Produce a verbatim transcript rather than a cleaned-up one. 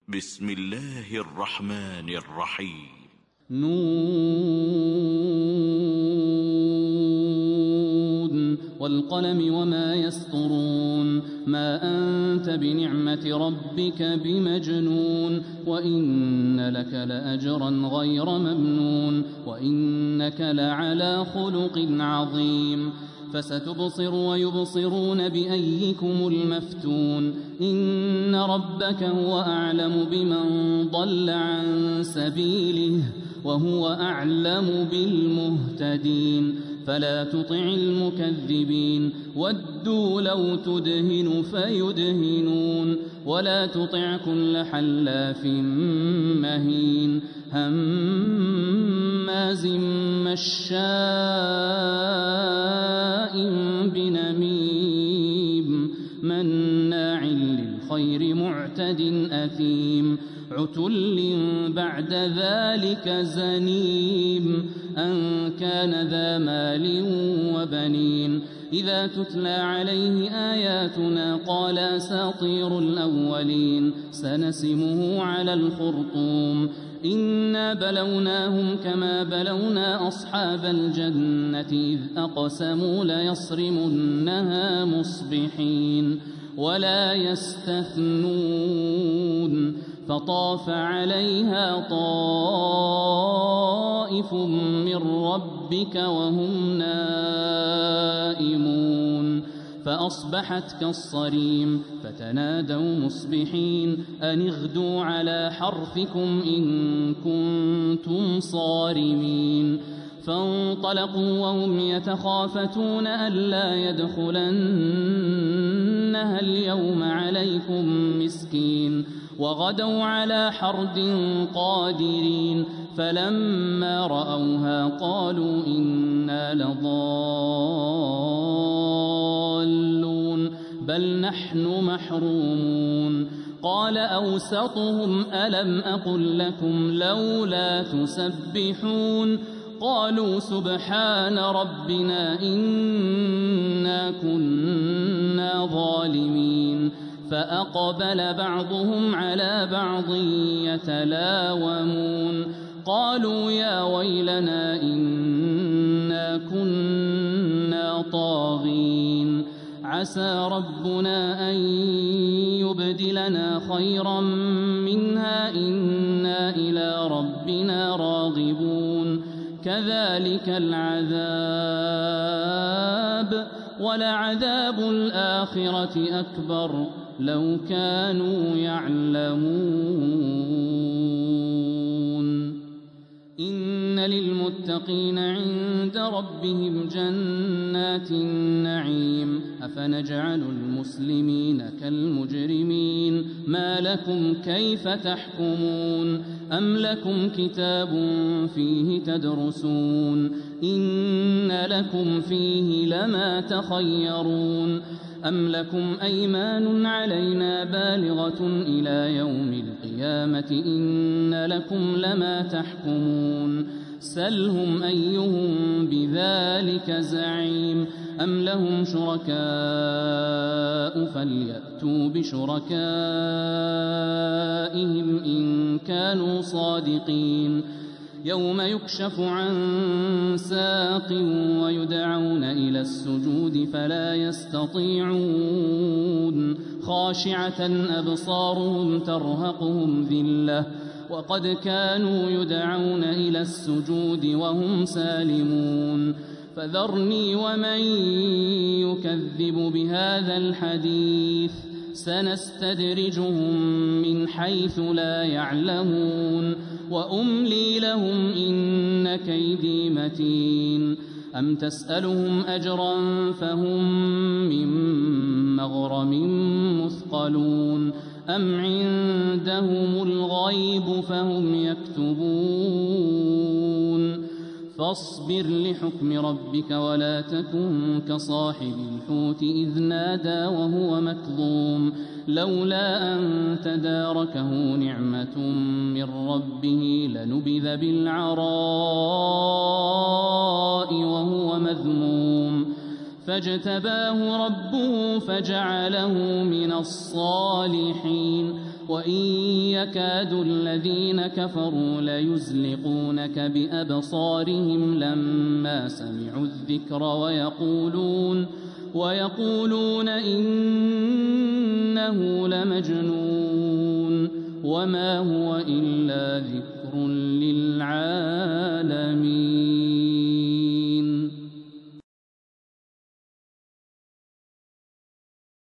بسم الله الرحمن الرحيم. نون والقلم وما يسطرون ما أنت بنعمة ربك بمجنون وإن لك لأجرا غير ممنون وإنك لعلى خلق عظيم فستبصر ويبصرون بأيكم المفتون إن ربك هو أعلم بمن ضل عن سبيله وهو أعلم بالمهتدين فلا تطع المكذبين ودوا لو تدهن فيدهنون ولا تطع كل حلاف مهين هماز مشاء بنميم مناع للخير معتد أثيم عتل بعد ذلك زنيم أن كان ذا مال وبنين إذا تتلى عليه آياتنا قال أساطير الأولين سنسمه على الخرطوم إنا بلوناهم كما بلونا أصحاب الجنة إذ أقسموا ليصرمنها مصبحين ولا يستثنون فطاف عليها طائف من ربك وهم نائمون فأصبحت كالصريم فتنادوا مصبحين أن اغدوا على حرثكم إن كنتم صارمين فانطلقوا وهم يتخافتون ألا يدخلنها اليوم عليكم مسكين وغدوا على حرد قادرين فلما رأوها قالوا إنا لضالون بل نحن محرومون قال أوسطهم ألم أقل لكم لولا تسبحون قالوا سبحان ربنا إنا كنا ظالمين فأقبل بعضهم على بعض يتلاومون قالوا يا ويلنا إنا كنا طاغين عسى ربنا أن يبدلنا خيرا منها إنا إلى ربنا راغبون كذلك العذاب ولعذاب الآخرة أكبر لو كانوا يعلمون إن للمتقين عند ربهم جنات النعيم أفنجعل المسلمين كالمجرمين ما لكم كيف تحكمون أم لكم كتاب فيه تدرسون إن لكم فيه لما تخيرون أم لكم أيمان علينا بالغة إلى يوم القيامة إن لكم لما تحكمون سلهم أيهم بذلك زعيم أم لهم شركاء فليأتوا بشركائهم إن كانوا صادقين يوم يكشف عن ساق ويدعون إلى السجود فلا يستطيعون خاشعة أبصارهم ترهقهم ذلة وقد كانوا يدعون إلى السجود وهم سالمون فذرني ومن يكذب بهذا الحديث سنستدرجهم من حيث لا يعلمون وأملي لهم إن كيدي متين أم تسألهم أجرا فهم من مغرم مثقلون أم عندهم الغيب فهم يكتبون فاصبر لحكم ربك ولا تكن كصاحب الحوت إذ نادى وهو مكظوم لولا أن تداركه نعمة من ربه لنبذ بالعراء وهو مذموم فاجتباه ربه فجعله من الصالحين وإن يكاد الذين كفروا ليزلقونك بأبصارهم لما سمعوا الذكر ويقولون ويقولون إنه لمجنون وما هو إلا ذكر للعالمين.